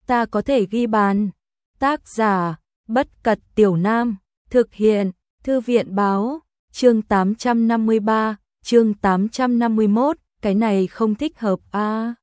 ta có thể ghi bàn. Tác giả, Bất Cật Tiểu Nam, thực hiện, Thư viện báo, chương 853, chương 851, cái này không thích hợp a.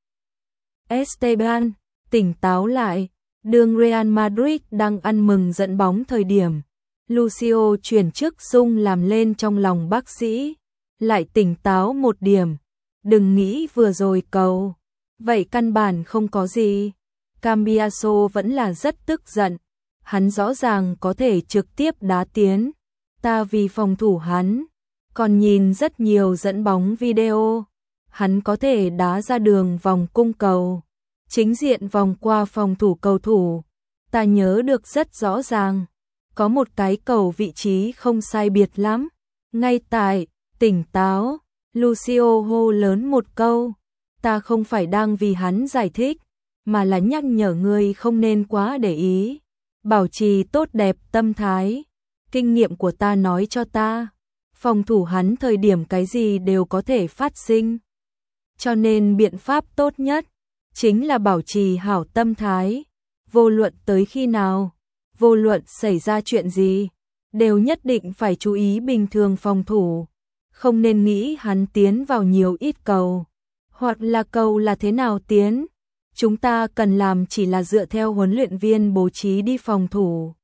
Esteban, tỉnh táo lại, đường Real Madrid đang ăn mừng dẫn bóng thời điểm. Lucio chuyển chức Dung làm lên trong lòng bác sĩ, lại tỉnh táo một điểm, đừng nghĩ vừa rồi cầu. Vậy căn bản không có gì. Cambiaso vẫn là rất tức giận, hắn rõ ràng có thể trực tiếp đá tiến, ta vì phòng thủ hắn, còn nhìn rất nhiều dẫn bóng video, hắn có thể đá ra đường vòng cung cầu, chính diện vòng qua phòng thủ cầu thủ, ta nhớ được rất rõ ràng, có một cái cầu vị trí không sai biệt lắm, ngay tại, tỉnh táo, Lucio hô lớn một câu, ta không phải đang vì hắn giải thích, mà là nhắc nhở người không nên quá để ý, bảo trì tốt đẹp tâm thái. Kinh nghiệm của ta nói cho ta, phòng thủ hắn thời điểm cái gì đều có thể phát sinh. Cho nên biện pháp tốt nhất, chính là bảo trì hảo tâm thái. Vô luận tới khi nào, vô luận xảy ra chuyện gì, đều nhất định phải chú ý bình thường phòng thủ. Không nên nghĩ hắn tiến vào nhiều ít cầu, hoặc là cầu là thế nào tiến. Chúng ta cần làm chỉ là dựa theo huấn luyện viên bố trí đi phòng thủ.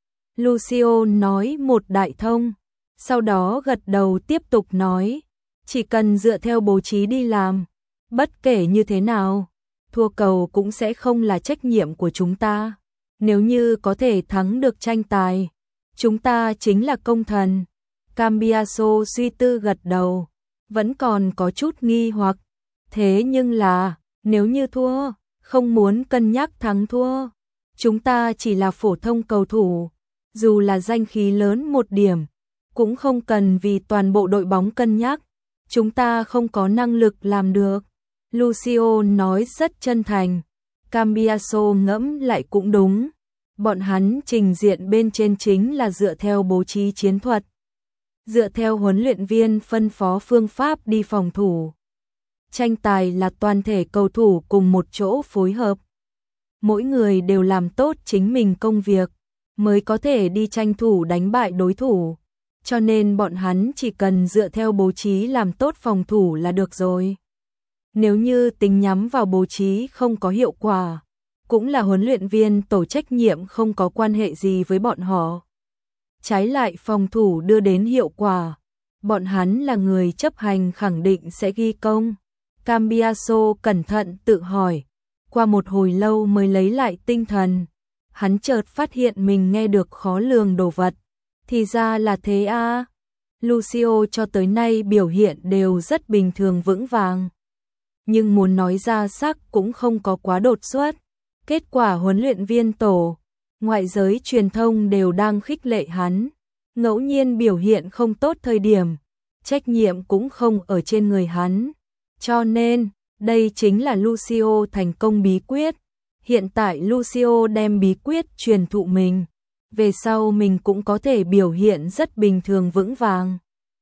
Lucio nói một đại thông, sau đó gật đầu tiếp tục nói, chỉ cần dựa theo bố trí đi làm, bất kể như thế nào, thua cầu cũng sẽ không là trách nhiệm của chúng ta. Nếu như có thể thắng được tranh tài, chúng ta chính là công thần. Cambiaso suy tư gật đầu, vẫn còn có chút nghi hoặc, thế nhưng là, nếu như thua, không muốn cân nhắc thắng thua, chúng ta chỉ là phổ thông cầu thủ, dù là danh khí lớn một điểm, cũng không cần vì toàn bộ đội bóng cân nhắc, chúng ta không có năng lực làm được. Lucio nói rất chân thành, Cambiaso ngẫm lại cũng đúng, bọn hắn trình diện bên trên chính là dựa theo bố trí chiến thuật, dựa theo huấn luyện viên phân phó phương pháp đi phòng thủ. Tranh tài là toàn thể cầu thủ cùng một chỗ phối hợp. Mỗi người đều làm tốt chính mình công việc, mới có thể đi tranh thủ đánh bại đối thủ. Cho nên bọn hắn chỉ cần dựa theo bố trí làm tốt phòng thủ là được rồi. Nếu như tính nhắm vào bố trí không có hiệu quả, cũng là huấn luyện viên tổ trách nhiệm, không có quan hệ gì với bọn họ. Trái lại phòng thủ đưa đến hiệu quả, bọn hắn là người chấp hành khẳng định sẽ ghi công. Cambiaso cẩn thận tự hỏi, qua một hồi lâu mới lấy lại tinh thần, hắn chợt phát hiện mình nghe được khó lường đồ vật, thì ra là thế a. Lucio cho tới nay biểu hiện đều rất bình thường vững vàng, nhưng muốn nói ra sắc cũng không có quá đột xuất. Kết quả huấn luyện viên tổ, ngoại giới truyền thông đều đang khích lệ hắn, ngẫu nhiên biểu hiện không tốt thời điểm, trách nhiệm cũng không ở trên người hắn. Cho nên, đây chính là Lucio thành công bí quyết. Hiện tại Lucio đem bí quyết truyền thụ mình, về sau mình cũng có thể biểu hiện rất bình thường vững vàng.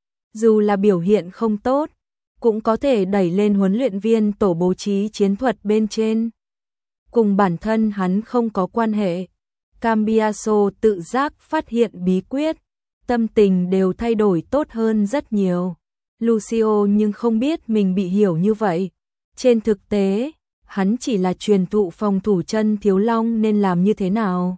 Dù là biểu hiện không tốt, cũng có thể đẩy lên huấn luyện viên tổ bố trí chiến thuật bên trên. Cùng bản thân hắn không có quan hệ. Cambiaso tự giác phát hiện bí quyết, tâm tình đều thay đổi tốt hơn rất nhiều. Lucio nhưng không biết mình bị hiểu như vậy. Trên thực tế, hắn chỉ là truyền thụ phòng thủ chân thiếu long nên làm như thế nào.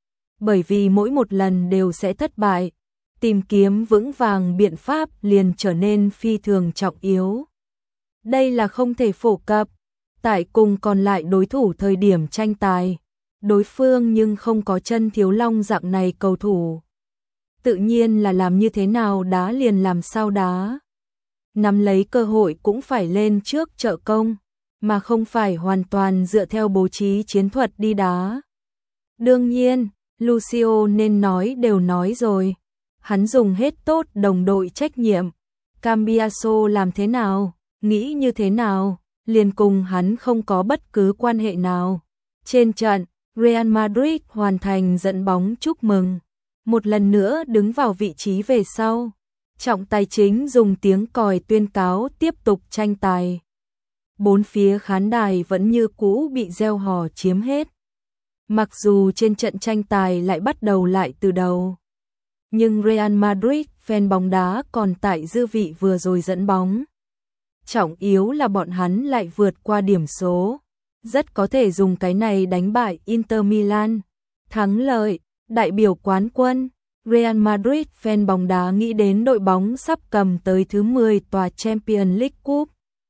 Bởi vì mỗi một lần đều sẽ thất bại, tìm kiếm vững vàng biện pháp liền trở nên phi thường trọng yếu. Đây là không thể phổ cập. Tại cùng còn lại đối thủ thời điểm tranh tài, đối phương nhưng không có chân thiếu long dạng này cầu thủ. Tự nhiên là làm như thế nào đá liền làm sao đá. Nắm lấy cơ hội cũng phải lên trước trợ công, mà không phải hoàn toàn dựa theo bố trí chiến thuật đi đá. Đương nhiên, Lucio nên nói đều nói rồi. Hắn dùng hết tốt đồng đội trách nhiệm. Cambiaso làm thế nào, nghĩ như thế nào, liền cùng hắn không có bất cứ quan hệ nào. Trên trận, Real Madrid hoàn thành dẫn bóng chúc mừng, một lần nữa đứng vào vị trí về sau. Trọng tài chính dùng tiếng còi tuyên cáo tiếp tục tranh tài. Bốn phía khán đài vẫn như cũ bị reo hò chiếm hết. Mặc dù trên trận tranh tài lại bắt đầu lại từ đầu, nhưng Real Madrid fan bóng đá còn tại dư vị vừa rồi dẫn bóng. Trọng yếu là bọn hắn lại vượt qua điểm số, rất có thể dùng cái này đánh bại Inter Milan. Thắng lợi, đại biểu quán quân. Real Madrid fan bóng đá nghĩ đến đội bóng sắp cầm tới thứ 10 tòa Champions League Cup.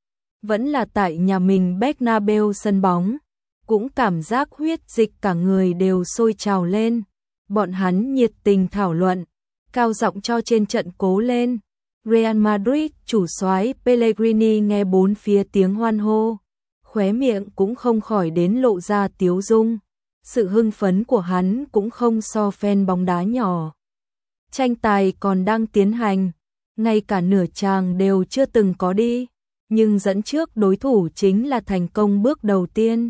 Vẫn là tại nhà mình Bernabeu sân bóng, cũng cảm giác huyết dịch cả người đều sôi trào lên. Bọn hắn nhiệt tình thảo luận, cao giọng cho trên trận cố lên. Real Madrid chủ soái Pellegrini nghe bốn phía tiếng hoan hô, khóe miệng cũng không khỏi đến lộ ra tiếu dung. Sự hưng phấn của hắn cũng không so fan bóng đá nhỏ. Tranh tài còn đang tiến hành, ngay cả nửa chàng đều chưa từng có đi, nhưng dẫn trước đối thủ chính là thành công bước đầu tiên.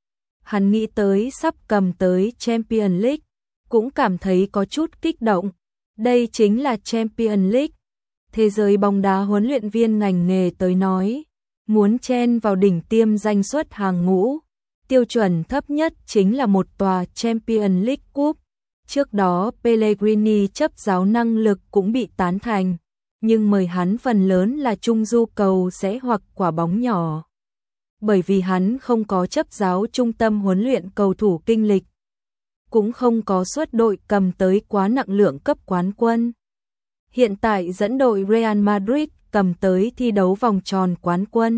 Hắn nghĩ tới sắp cầm tới Champions League, cũng cảm thấy có chút kích động. Đây chính là Champions League. Thế giới bóng đá huấn luyện viên ngành nghề tới nói, muốn chen vào đỉnh tiêm danh suất hàng ngũ, tiêu chuẩn thấp nhất chính là một tòa Champions League Cup. Trước đó Pellegrini chấp giáo năng lực cũng bị tán thành, nhưng mời hắn phần lớn là trung du cầu sẽ hoặc quả bóng nhỏ. Bởi vì hắn không có chấp giáo trung tâm huấn luyện cầu thủ kinh lịch, cũng không có suất đội cầm tới quá nặng lượng cấp quán quân. Hiện tại dẫn đội Real Madrid cầm tới thi đấu vòng tròn quán quân.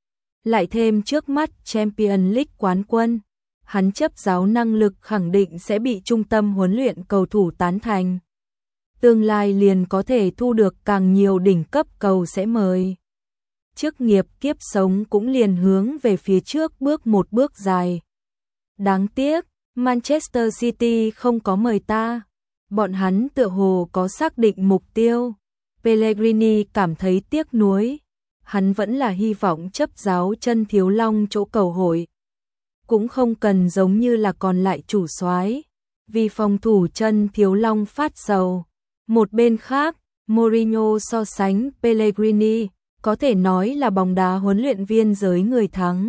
Lại thêm trước mắt Champions League quán quân, hắn chấp giáo năng lực khẳng định sẽ bị trung tâm huấn luyện cầu thủ tán thành. Tương lai liền có thể thu được càng nhiều đỉnh cấp cầu sẽ mời. Chức nghiệp kiếp sống cũng liền hướng về phía trước bước một bước dài. Đáng tiếc, Manchester City không có mời ta. Bọn hắn tựa hồ có xác định mục tiêu. Pellegrini cảm thấy tiếc nuối. Hắn vẫn là hy vọng chấp giáo chân thiếu long chỗ cầu hội. Cũng không cần giống như là còn lại chủ soái, vì phòng thủ chân thiếu long phát sầu. Một bên khác, Mourinho so sánh Pellegrini, có thể nói là bóng đá huấn luyện viên giới người thắng.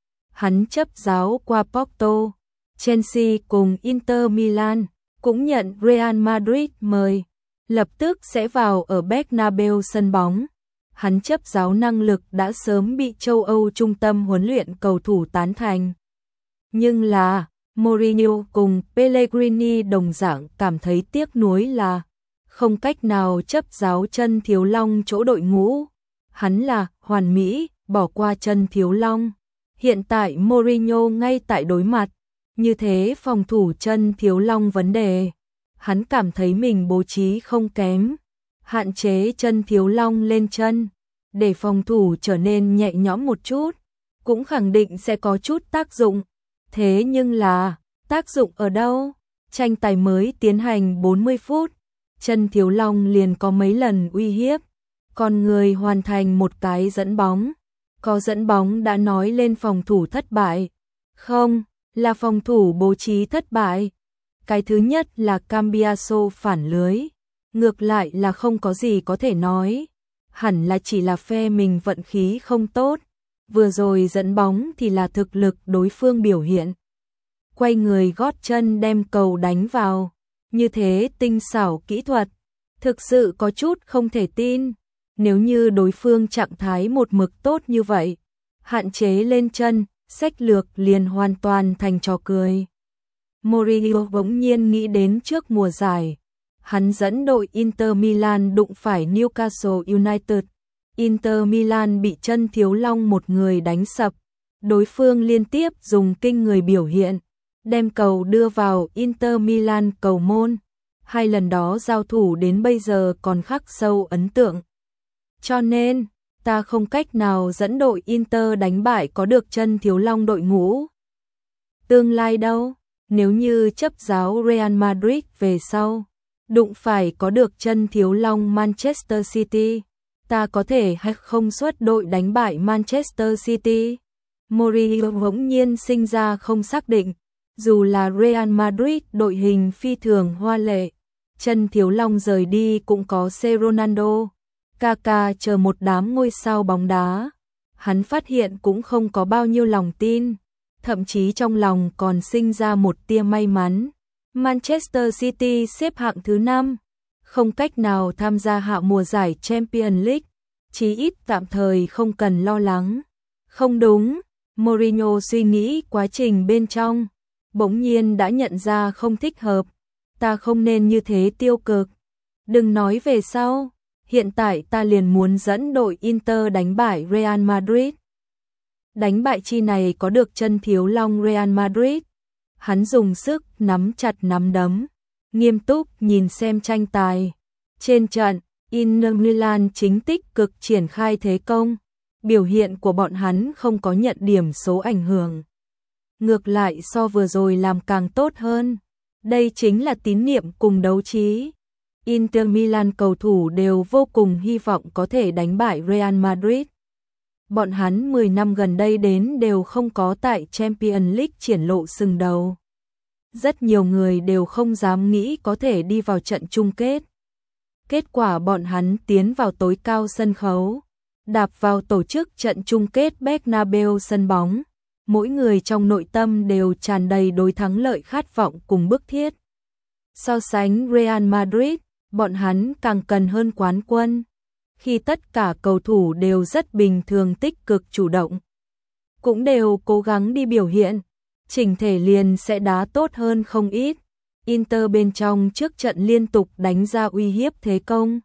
Hắn chấp giáo qua Porto, Chelsea cùng Inter Milan, cũng nhận Real Madrid mời, lập tức sẽ vào ở Bernabeu sân bóng. Hắn chấp giáo năng lực đã sớm bị châu Âu trung tâm huấn luyện cầu thủ tán thành. Nhưng là, Mourinho cùng Pellegrini đồng dạng cảm thấy tiếc nuối là không cách nào chấp giáo chân thiếu long chỗ đội ngũ. Hắn là hoàn mỹ, bỏ qua chân thiếu long. Hiện tại Mourinho ngay tại đối mặt, như thế phòng thủ chân thiếu long vấn đề. Hắn cảm thấy mình bố trí không kém, hạn chế chân thiếu long lên chân, để phòng thủ trở nên nhẹ nhõm một chút, cũng khẳng định sẽ có chút tác dụng. Thế nhưng là, tác dụng ở đâu? Tranh tài mới tiến hành 40 phút, chân thiếu long liền có mấy lần uy hiếp, con người hoàn thành một cái dẫn bóng. Có dẫn bóng đã nói lên phòng thủ thất bại. Không, là phòng thủ bố trí thất bại. Cái thứ nhất là Cambiaso phản lưới, ngược lại là không có gì có thể nói. Hẳn là chỉ là phe mình vận khí không tốt. Vừa rồi dẫn bóng thì là thực lực đối phương biểu hiện. Quay người gót chân đem cầu đánh vào. Như thế tinh xảo kỹ thuật, thực sự có chút không thể tin. Nếu như đối phương trạng thái một mực tốt như vậy, hạn chế lên chân, sách lược liền hoàn toàn thành trò cười. Mourinho bỗng nhiên nghĩ đến trước mùa giải, hắn dẫn đội Inter Milan đụng phải Newcastle United. Inter Milan bị chân thiếu long một người đánh sập, đối phương liên tiếp dùng kinh người biểu hiện, đem cầu đưa vào Inter Milan cầu môn. Hai lần đó giao thủ đến bây giờ còn khắc sâu ấn tượng. Cho nên, ta không cách nào dẫn đội Inter đánh bại có được chân thiếu long đội ngũ. Tương lai đâu, nếu như chấp giáo Real Madrid về sau, đụng phải có được chân thiếu long Manchester City, ta có thể hay không xuất đội đánh bại Manchester City? Mourinho bỗng nhiên sinh ra không xác định, dù là Real Madrid đội hình phi thường hoa lệ, chân thiếu long rời đi cũng có C Ronaldo, Kaká chờ một đám ngôi sao bóng đá. Hắn phát hiện cũng không có bao nhiêu lòng tin, thậm chí trong lòng còn sinh ra một tia may mắn. Manchester City xếp hạng thứ 5, không cách nào tham gia hạ mùa giải Champions League, chí ít tạm thời không cần lo lắng. Không đúng, Mourinho suy nghĩ quá trình bên trong, bỗng nhiên đã nhận ra không thích hợp, ta không nên như thế tiêu cực. Đừng nói về sau, hiện tại ta liền muốn dẫn đội Inter đánh bại Real Madrid. Đánh bại chi này có được chân thiếu long Real Madrid. Hắn dùng sức nắm chặt nắm đấm, nghiêm túc nhìn xem tranh tài. Trên trận, Inter Milan chính tích cực triển khai thế công, biểu hiện của bọn hắn không có nhận điểm số ảnh hưởng. Ngược lại so vừa rồi làm càng tốt hơn. Đây chính là tín niệm cùng đấu trí. Inter Milan cầu thủ đều vô cùng hy vọng có thể đánh bại Real Madrid. Bọn hắn 10 năm gần đây đến đều không có tại Champions League triển lộ sừng đầu. Rất nhiều người đều không dám nghĩ có thể đi vào trận chung kết. Kết quả bọn hắn tiến vào tối cao sân khấu, đạp vào tổ chức trận chung kết Bernabeu sân bóng. Mỗi người trong nội tâm đều tràn đầy đối thắng lợi khát vọng cùng bức thiết. So sánh Real Madrid, bọn hắn càng cần hơn quán quân. Khi tất cả cầu thủ đều rất bình thường tích cực chủ động, cũng đều cố gắng đi biểu hiện, chỉnh thể liền sẽ đá tốt hơn không ít. Inter bên trong trước trận liên tục đánh ra uy hiếp thế công.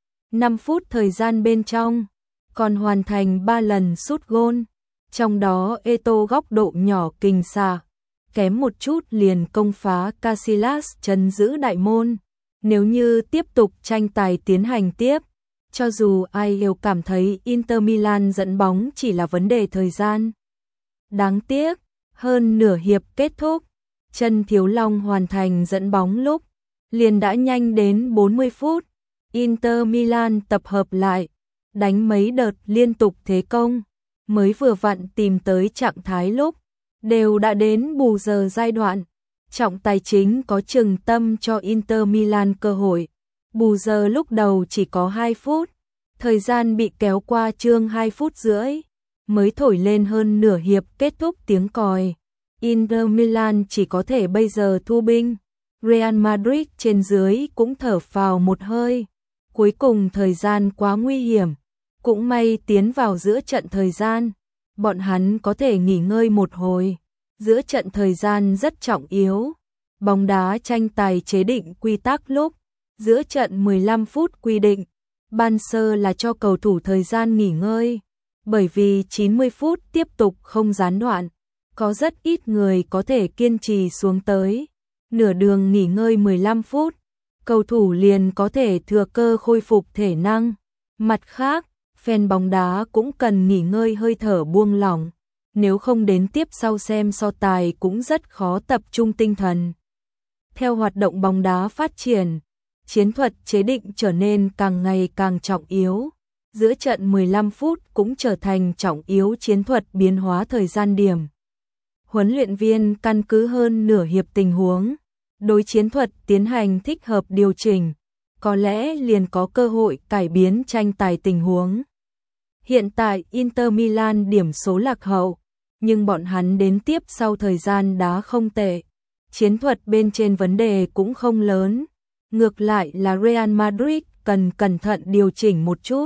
5 phút thời gian bên trong, còn hoàn thành 3 lần sút gôn, trong đó Eto'o góc độ nhỏ kình xạ, kém một chút liền công phá Casillas trấn giữ đại môn. Nếu như tiếp tục tranh tài tiến hành tiếp, cho dù ai đều cảm thấy Inter Milan dẫn bóng chỉ là vấn đề thời gian. Đáng tiếc, hơn nửa hiệp kết thúc, chân thiếu long hoàn thành dẫn bóng lúc, liền đã nhanh đến 40 phút. Inter Milan tập hợp lại, đánh mấy đợt liên tục thế công, mới vừa vặn tìm tới trạng thái lúc, đều đã đến bù giờ giai đoạn. Trọng tài chính có chừng tâm cho Inter Milan cơ hội. Bù giờ lúc đầu chỉ có 2 phút, thời gian bị kéo qua chương 2 phút rưỡi, mới thổi lên hơn nửa hiệp kết thúc tiếng còi. Inter Milan chỉ có thể bây giờ thu binh. Real Madrid trên dưới cũng thở phào một hơi. Cuối cùng thời gian quá nguy hiểm, cũng may tiến vào giữa trận thời gian, bọn hắn có thể nghỉ ngơi một hồi. Giữa trận thời gian rất trọng yếu. Bóng đá tranh tài chế định quy tắc lúc, giữa trận 15 phút quy định, ban sơ là cho cầu thủ thời gian nghỉ ngơi, bởi vì 90 phút tiếp tục không gián đoạn, có rất ít người có thể kiên trì xuống tới. Nửa đường nghỉ ngơi 15 phút, cầu thủ liền có thể thừa cơ khôi phục thể năng. Mặt khác, fan bóng đá cũng cần nghỉ ngơi hơi thở buông lỏng, nếu không đến tiếp sau xem so tài cũng rất khó tập trung tinh thần. Theo hoạt động bóng đá phát triển, chiến thuật chế định trở nên càng ngày càng trọng yếu. Giữa trận 15 phút cũng trở thành trọng yếu chiến thuật biến hóa thời gian điểm. Huấn luyện viên căn cứ hơn nửa hiệp tình huống, đối chiến thuật tiến hành thích hợp điều chỉnh, có lẽ liền có cơ hội cải biến tranh tài tình huống. Hiện tại Inter Milan điểm số lạc hậu, nhưng bọn hắn đến tiếp sau thời gian đá không tệ. Chiến thuật bên trên vấn đề cũng không lớn, ngược lại là Real Madrid cần cẩn thận điều chỉnh một chút.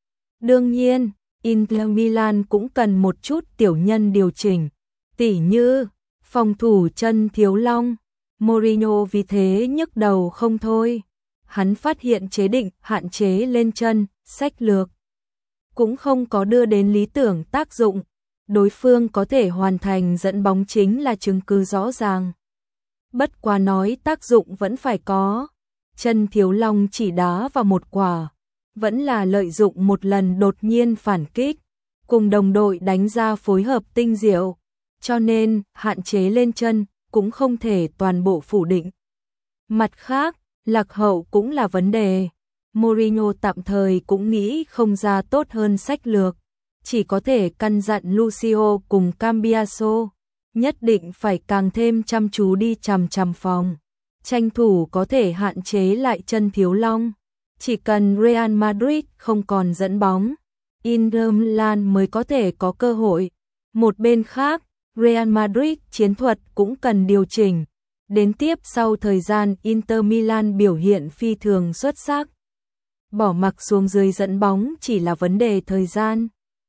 Đương nhiên, Inter Milan cũng cần một chút tiểu nhân điều chỉnh, tỉ như phòng thủ chân thiếu long. Mourinho vì thế nhức đầu không thôi. Hắn phát hiện chế định hạn chế lên chân, sách lược cũng không có đưa đến lý tưởng tác dụng. Đối phương có thể hoàn thành dẫn bóng chính là chứng cứ rõ ràng. Bất quá nói tác dụng vẫn phải có. Chân thiếu long chỉ đá vào một quả, vẫn là lợi dụng một lần đột nhiên phản kích, cùng đồng đội đánh ra phối hợp tinh diệu, cho nên hạn chế lên chân cũng không thể toàn bộ phủ định. Mặt khác, lạc hậu cũng là vấn đề. Mourinho tạm thời cũng nghĩ không ra tốt hơn sách lược, chỉ có thể căn dặn Lucio cùng Cambiaso, nhất định phải càng thêm chăm chú đi chằm phòng, tranh thủ có thể hạn chế lại chân thiếu long. Chỉ cần Real Madrid không còn dẫn bóng, Inter Milan mới có thể có cơ hội. Một bên khác, Real Madrid chiến thuật cũng cần điều chỉnh. Đến tiếp sau thời gian Inter Milan biểu hiện phi thường xuất sắc. Bỏ mặc xuống dưới dẫn bóng chỉ là vấn đề thời gian.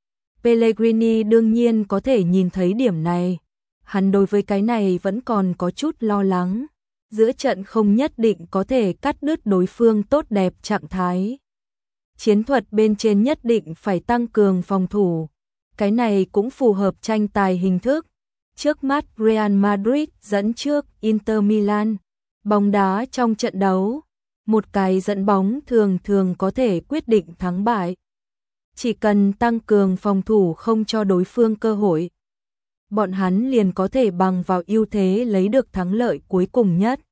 Pellegrini đương nhiên có thể nhìn thấy điểm này. Hắn đối với cái này vẫn còn có chút lo lắng. Giữa trận không nhất định có thể cắt đứt đối phương tốt đẹp trạng thái. Chiến thuật bên trên nhất định phải tăng cường phòng thủ. Cái này cũng phù hợp tranh tài hình thức. Trước mắt Real Madrid dẫn trước Inter Milan. Bóng đá trong trận đấu, một cái dẫn bóng thường thường có thể quyết định thắng bại. Chỉ cần tăng cường phòng thủ không cho đối phương cơ hội, bọn hắn liền có thể bằng vào ưu thế lấy được thắng lợi cuối cùng nhất.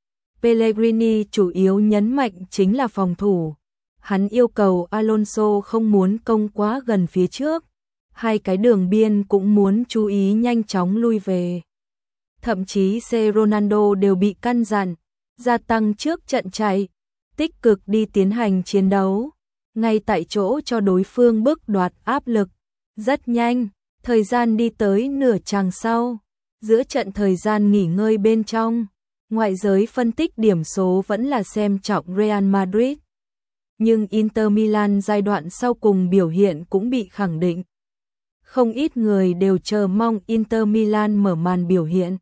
Pellegrini chủ yếu nhấn mạnh chính là phòng thủ. Hắn yêu cầu Alonso không muốn công quá gần phía trước. Hai cái đường biên cũng muốn chú ý nhanh chóng lui về. Thậm chí C. Ronaldo đều bị căn dặn, gia tăng trước trận chạy, tích cực đi tiến hành chiến đấu, ngay tại chỗ cho đối phương bước đoạt áp lực. Rất nhanh, thời gian đi tới nửa chặng sau, giữa trận thời gian nghỉ ngơi bên trong, ngoại giới phân tích điểm số vẫn là xem trọng Real Madrid. Nhưng Inter Milan giai đoạn sau cùng biểu hiện cũng bị khẳng định. Không ít người đều chờ mong Inter Milan mở màn biểu hiện.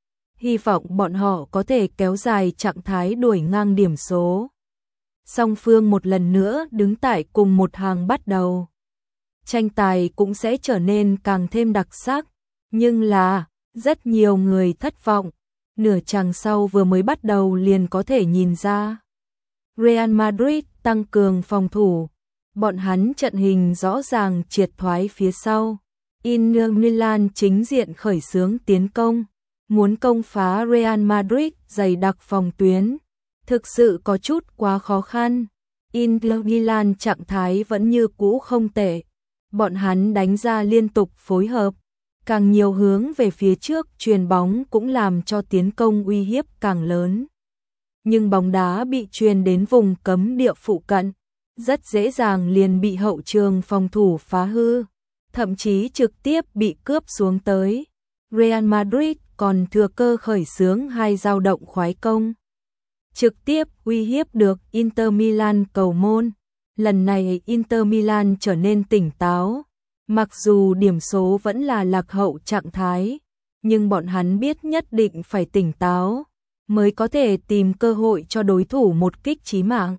Hy vọng bọn họ có thể kéo dài trạng thái đuổi ngang điểm số. Song phương một lần nữa đứng tại cùng một hàng bắt đầu. Tranh tài cũng sẽ trở nên càng thêm đặc sắc. Nhưng là, rất nhiều người thất vọng. Nửa chặng sau vừa mới bắt đầu liền có thể nhìn ra. Real Madrid tăng cường phòng thủ. Bọn hắn trận hình rõ ràng triệt thoái phía sau. Inter Milan chính diện khởi xướng tiến công, muốn công phá Real Madrid dày đặc phòng tuyến, thực sự có chút quá khó khăn. Inter Milan trạng thái vẫn như cũ không tệ, bọn hắn đánh ra liên tục phối hợp, càng nhiều hướng về phía trước truyền bóng cũng làm cho tiến công uy hiếp càng lớn. Nhưng bóng đá bị truyền đến vùng cấm địa phụ cận, rất dễ dàng liền bị hậu trường phòng thủ phá hư. Thậm chí trực tiếp bị cướp xuống tới. Real Madrid còn thừa cơ khởi xướng hai dao động khoái công. Trực tiếp uy hiếp được Inter Milan cầu môn. Lần này Inter Milan trở nên tỉnh táo. Mặc dù điểm số vẫn là lạc hậu trạng thái, nhưng bọn hắn biết nhất định phải tỉnh táo, mới có thể tìm cơ hội cho đối thủ một kích chí mạng.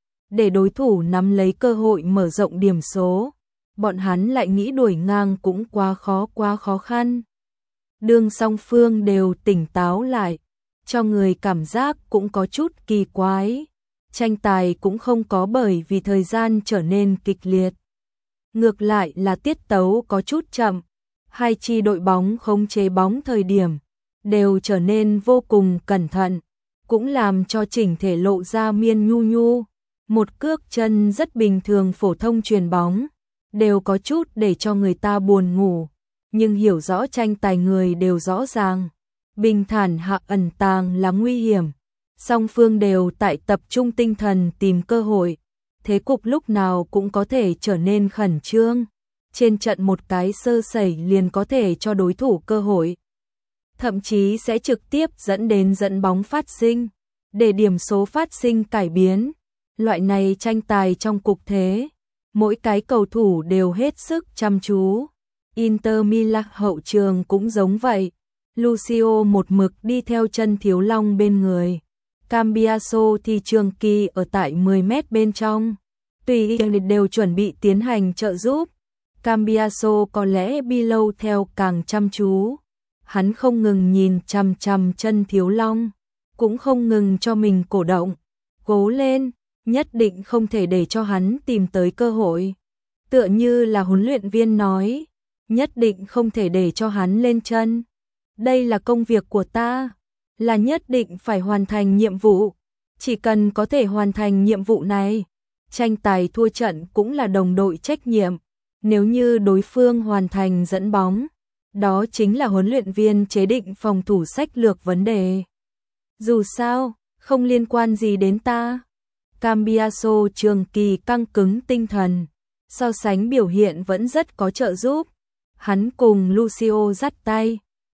Để đối thủ nắm lấy cơ hội mở rộng điểm số. Bọn hắn lại nghĩ đuổi ngang cũng quá khó khăn. Đương song phương đều tỉnh táo lại, cho người cảm giác cũng có chút kỳ quái. Tranh tài cũng không có bởi vì thời gian trở nên kịch liệt. Ngược lại là tiết tấu có chút chậm, hai chi đội bóng khống chế bóng thời điểm, đều trở nên vô cùng cẩn thận, cũng làm cho chỉnh thể lộ ra miên nhu. Một cước chân rất bình thường phổ thông chuyền bóng. Đều có chút để cho người ta buồn ngủ, nhưng hiểu rõ tranh tài người đều rõ ràng. Bình thản hạ ẩn tàng là nguy hiểm, song phương đều tại tập trung tinh thần tìm cơ hội, thế cục lúc nào cũng có thể trở nên khẩn trương. Trên trận một cái sơ sẩy liền có thể cho đối thủ cơ hội, thậm chí sẽ trực tiếp dẫn đến dẫn bóng phát sinh, để điểm số phát sinh cải biến. Loại này tranh tài trong cục thế, mỗi cái cầu thủ đều hết sức chăm chú. Inter Milan hậu trường cũng giống vậy. Lucio một mực đi theo chân Thiếu Long bên người. Cambiaso thì trường kỳ ở tại 10 mét bên trong. Tùy đều chuẩn bị tiến hành trợ giúp. Cambiaso có lẽ bi lâu theo càng chăm chú. Hắn không ngừng nhìn chằm chằm chân Thiếu Long, cũng không ngừng cho mình cổ động. Cố lên, nhất định không thể để cho hắn tìm tới cơ hội. Tựa như là huấn luyện viên nói, nhất định không thể để cho hắn lên chân. Đây là công việc của ta, là nhất định phải hoàn thành nhiệm vụ. Chỉ cần có thể hoàn thành nhiệm vụ này, tranh tài thua trận cũng là đồng đội trách nhiệm. Nếu như đối phương hoàn thành dẫn bóng, đó chính là huấn luyện viên chế định phòng thủ sách lược vấn đề. Dù sao, không liên quan gì đến ta. Cambiaso trường kỳ căng cứng tinh thần, so sánh biểu hiện vẫn rất có trợ giúp. Hắn cùng Lucio dắt tay,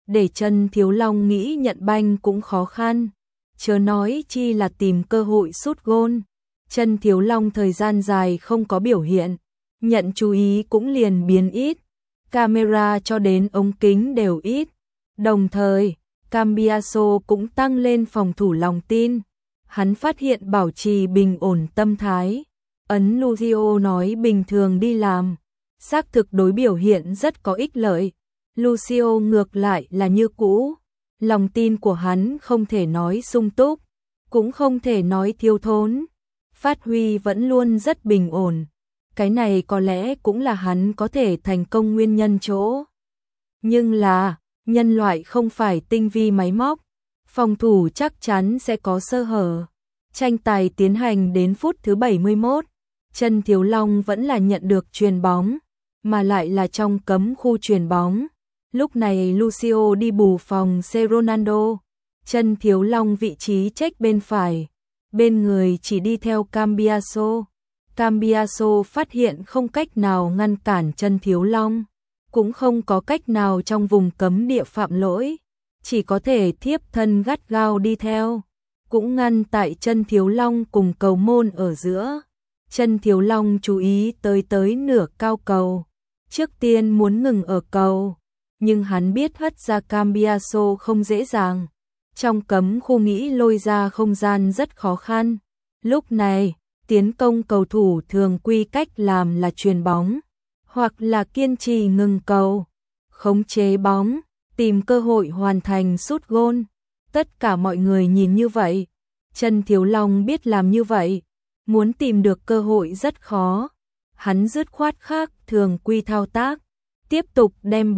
để Chân Thiếu Long nghĩ nhận banh cũng khó khăn, chớ nói chi là tìm cơ hội sút gôn. Chân Thiếu Long thời gian dài không có biểu hiện, nhận chú ý cũng liền biến ít, camera cho đến ống kính đều ít. Đồng thời, Cambiaso cũng tăng lên phòng thủ lòng tin. Hắn phát hiện bảo trì bình ổn tâm thái. Ấn Lucio nói bình thường đi làm, xác thực đối biểu hiện rất có ích lợi. Lucio ngược lại là như cũ, lòng tin của hắn không thể nói sung túc, cũng không thể nói thiếu thốn, phát huy vẫn luôn rất bình ổn. Cái này có lẽ cũng là hắn có thể thành công nguyên nhân chỗ. Nhưng là, nhân loại không phải tinh vi máy móc, phòng thủ chắc chắn sẽ có sơ hở. Tranh tài tiến hành đến phút thứ 71, Chân Thiếu Long vẫn là nhận được chuyền bóng, mà lại là trong cấm khu chuyền bóng. Lúc này Lucio đi bù phòng C. Ronaldo, Chân Thiếu Long vị trí check bên phải, bên người chỉ đi theo Cambiaso. Cambiaso phát hiện không cách nào ngăn cản Chân Thiếu Long, cũng không có cách nào trong vùng cấm địa phạm lỗi, chỉ có thể thiếp thân gắt gao đi theo, cũng ngăn tại Chân Thiếu Long cùng cầu môn ở giữa. Chân Thiếu Long chú ý tới nửa cao cầu, trước tiên muốn ngừng ở cầu, nhưng hắn biết hất ra Cambiaso không dễ dàng, trong cấm khu nghĩ lôi ra không gian rất khó khăn. Lúc này, tiến công cầu thủ thường quy cách làm là chuyền bóng, hoặc là kiên trì ngừng cầu, khống chế bóng, tìm cơ hội hoàn thành sút gôn. Tất cả mọi người nhìn như vậy, Chân Thiếu Long biết làm như vậy, muốn tìm được cơ hội rất khó. Hắn dứt khoát khác thường quy thao tác, tiếp tục đem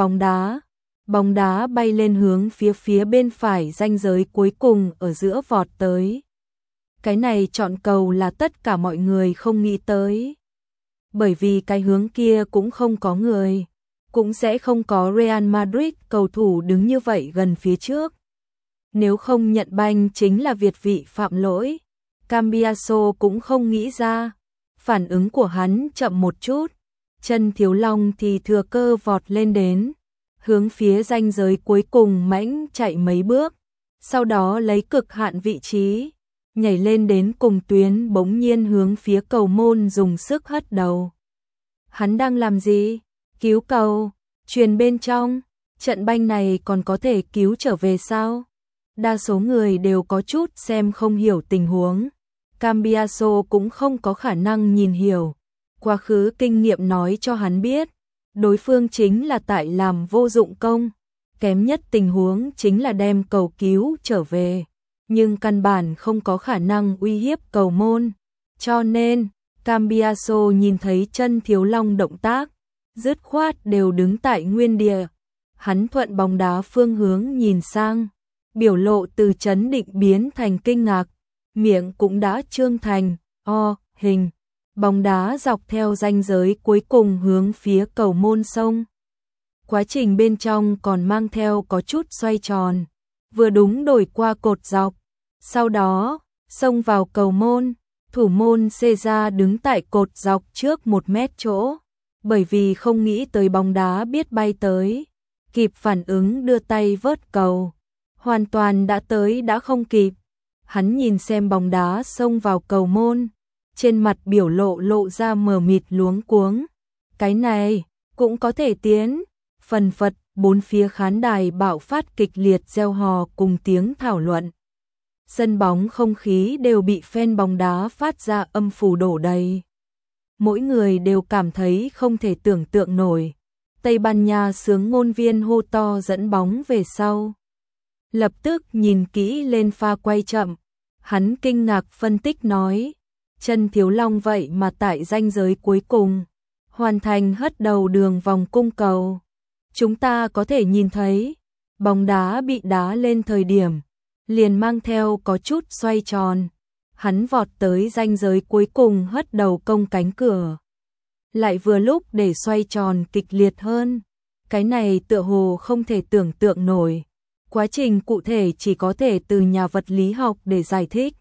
bóng đá bay lên hướng phía bên phải ranh giới cuối cùng ở giữa vọt tới. Cái này chọn cầu là tất cả mọi người không nghĩ tới. Bởi vì cái hướng kia cũng không có người, cũng sẽ không có Real Madrid cầu thủ đứng như vậy gần phía trước. Nếu không nhận banh chính là việt vị phạm lỗi. Cambiaso cũng không nghĩ ra, phản ứng của hắn chậm một chút. Chân Thiếu Long thì thừa cơ vọt lên đến, hướng phía ranh giới cuối cùng mãnh chạy mấy bước, sau đó lấy cực hạn vị trí, nhảy lên đến cùng tuyến bỗng nhiên hướng phía cầu môn dùng sức hất đầu. Hắn đang làm gì? Cứu cầu, chuyền bên trong, trận banh này còn có thể cứu trở về sao? Đa số người đều có chút xem không hiểu tình huống. Cambiaso cũng không có khả năng nhìn hiểu. Quá khứ kinh nghiệm nói cho hắn biết, đối phương chính là tại làm vô dụng công. Kém nhất tình huống chính là đem cầu cứu trở về, nhưng căn bản không có khả năng uy hiếp cầu môn. Cho nên, Cambiaso nhìn thấy Chân Thiếu Long động tác, dứt khoát đều đứng tại nguyên địa. Hắn thuận bóng đá phương hướng nhìn sang, biểu lộ từ trấn định biến thành kinh ngạc, miệng cũng đã trương thành hình. Bóng đá dọc theo ranh giới cuối cùng hướng phía cầu môn sông. Quá trình bên trong còn mang theo có chút xoay tròn, vừa đúng đổi qua cột dọc, sau đó xông vào cầu môn. Thủ môn Cesar đứng tại cột dọc trước 1 mét chỗ, bởi vì không nghĩ tới bóng đá biết bay tới, kịp phản ứng đưa tay vớt cầu, hoàn toàn đã tới đã không kịp. Hắn nhìn xem bóng đá xông vào cầu môn, trên mặt biểu lộ ra mờ mịt luống cuống. Cái này cũng có thể tiến. Phần phật, bốn phía khán đài bạo phát kịch liệt reo hò cùng tiếng thảo luận. Sân bóng không khí đều bị fan bóng đá phát ra âm phủ đổ đầy. Mỗi người đều cảm thấy không thể tưởng tượng nổi. Tây Ban Nha xướng ngôn viên hô to dẫn bóng về sau. Lập tức nhìn kỹ lên pha quay chậm. Hắn kinh ngạc phân tích nói, Chân Thiếu Long vậy mà tại ranh giới cuối cùng, hoàn thành hất đầu đường vòng cung cầu. Chúng ta có thể nhìn thấy, bóng đá bị đá lên thời điểm, liền mang theo có chút xoay tròn. Hắn vọt tới ranh giới cuối cùng hất đầu công cánh cửa. Lại vừa lúc để xoay tròn kịch liệt hơn. Cái này tựa hồ không thể tưởng tượng nổi. Quá trình cụ thể chỉ có thể từ nhà vật lý học để giải thích.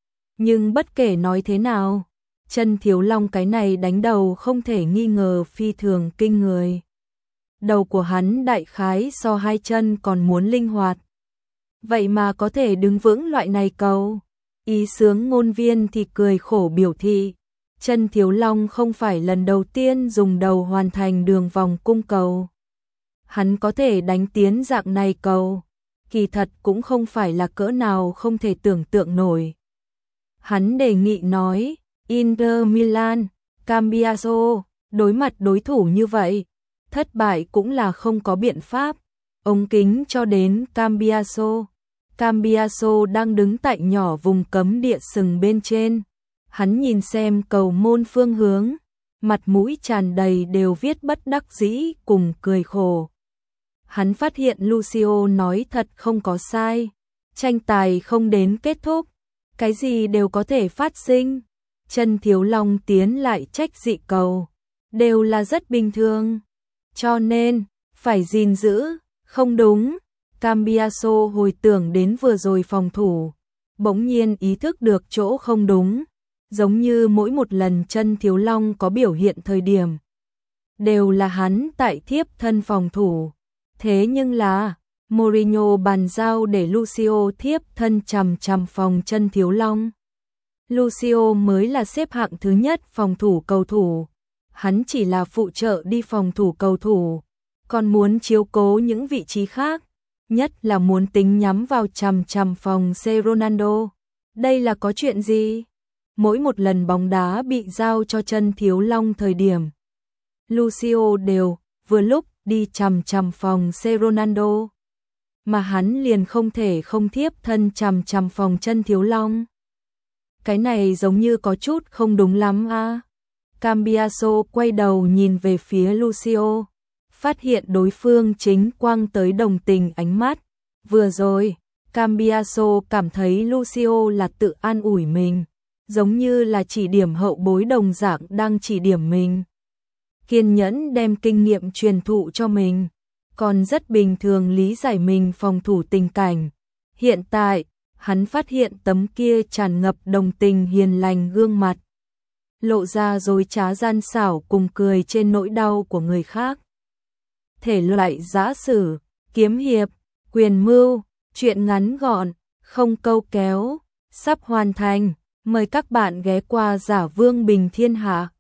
Nhưng bất kể nói thế nào, Chân Thiếu Long cái này đánh đầu không thể nghi ngờ phi thường kinh người. đầu của hắn đại khái so hai chân còn muốn linh hoạt. Vậy mà có thể đứng vững loại này cầu. Ý sướng ngôn viên thì cười khổ biểu thị, Chân Thiếu Long không phải lần đầu tiên dùng đầu hoàn thành đường vòng cung cầu. Hắn có thể đánh tiến dạng này cầu, kỳ thật cũng không phải là cỡ nào không thể tưởng tượng nổi. Hắn đề nghị nói, Inter Milan, Cambiaso, đối mặt đối thủ như vậy, thất bại cũng là không có biện pháp. Ống kính cho đến Cambiaso. Cambiaso đang đứng tại nhỏ vùng cấm địa sừng bên trên. Hắn nhìn xem cầu môn phương hướng, mặt mũi tràn đầy đều viết bất đắc dĩ cùng cười khổ. Hắn phát hiện Lucio nói thật không có sai. Tranh tài không đến kết thúc, cái gì đều có thể phát sinh. Chân Thiếu Long tiến lại trách dị cầu, đều là rất bình thường. Cho nên, phải gìn giữ, không đúng. Cambiaso hồi tưởng đến vừa rồi phòng thủ, bỗng nhiên ý thức được chỗ không đúng. Giống như mỗi một lần Chân Thiếu Long có biểu hiện thời điểm, đều là hắn tại thiếp thân phòng thủ. Thế nhưng là, Mourinho bàn giao để Lucio thiếp thân chằm phòng Chân Thiếu Long. Lucio mới là xếp hạng thứ nhất phòng thủ cầu thủ. Hắn chỉ là phụ trợ đi phòng thủ cầu thủ, còn muốn chiếu cố những vị trí khác, nhất là muốn tính nhắm vào chằm phòng C. Ronaldo. Đây là có chuyện gì? Mỗi một lần bóng đá bị giao cho Chân Thiếu Long thời điểm, Lucio đều vừa lúc đi chằm phòng C. Ronaldo, mà hắn liền không thể không thiếp thân chằm phòng Chân Thiếu Long. Cái này giống như có chút không đúng lắm a. Cambiaso quay đầu nhìn về phía Lucio, phát hiện đối phương chính quăng tới đồng tình ánh mắt. Vừa rồi, Cambiaso cảm thấy Lucio là tự an ủi mình, giống như là chỉ điểm hậu bối đồng dạng đang chỉ điểm mình. Kiên nhẫn đem kinh nghiệm truyền thụ cho mình, còn rất bình thường lý giải mình phòng thủ tình cảnh. Hiện tại, hắn phát hiện tấm kia tràn ngập đồng tình hiền lành gương mặt, lộ ra dối trá gian xảo cùng cười trên nỗi đau của người khác. Thể loại giã sử, kiếm hiệp, quyền mưu, truyện ngắn gọn, không câu kéo, sắp hoàn thành. Mời các bạn ghé qua Giả Vương Bình Thiên Hạ.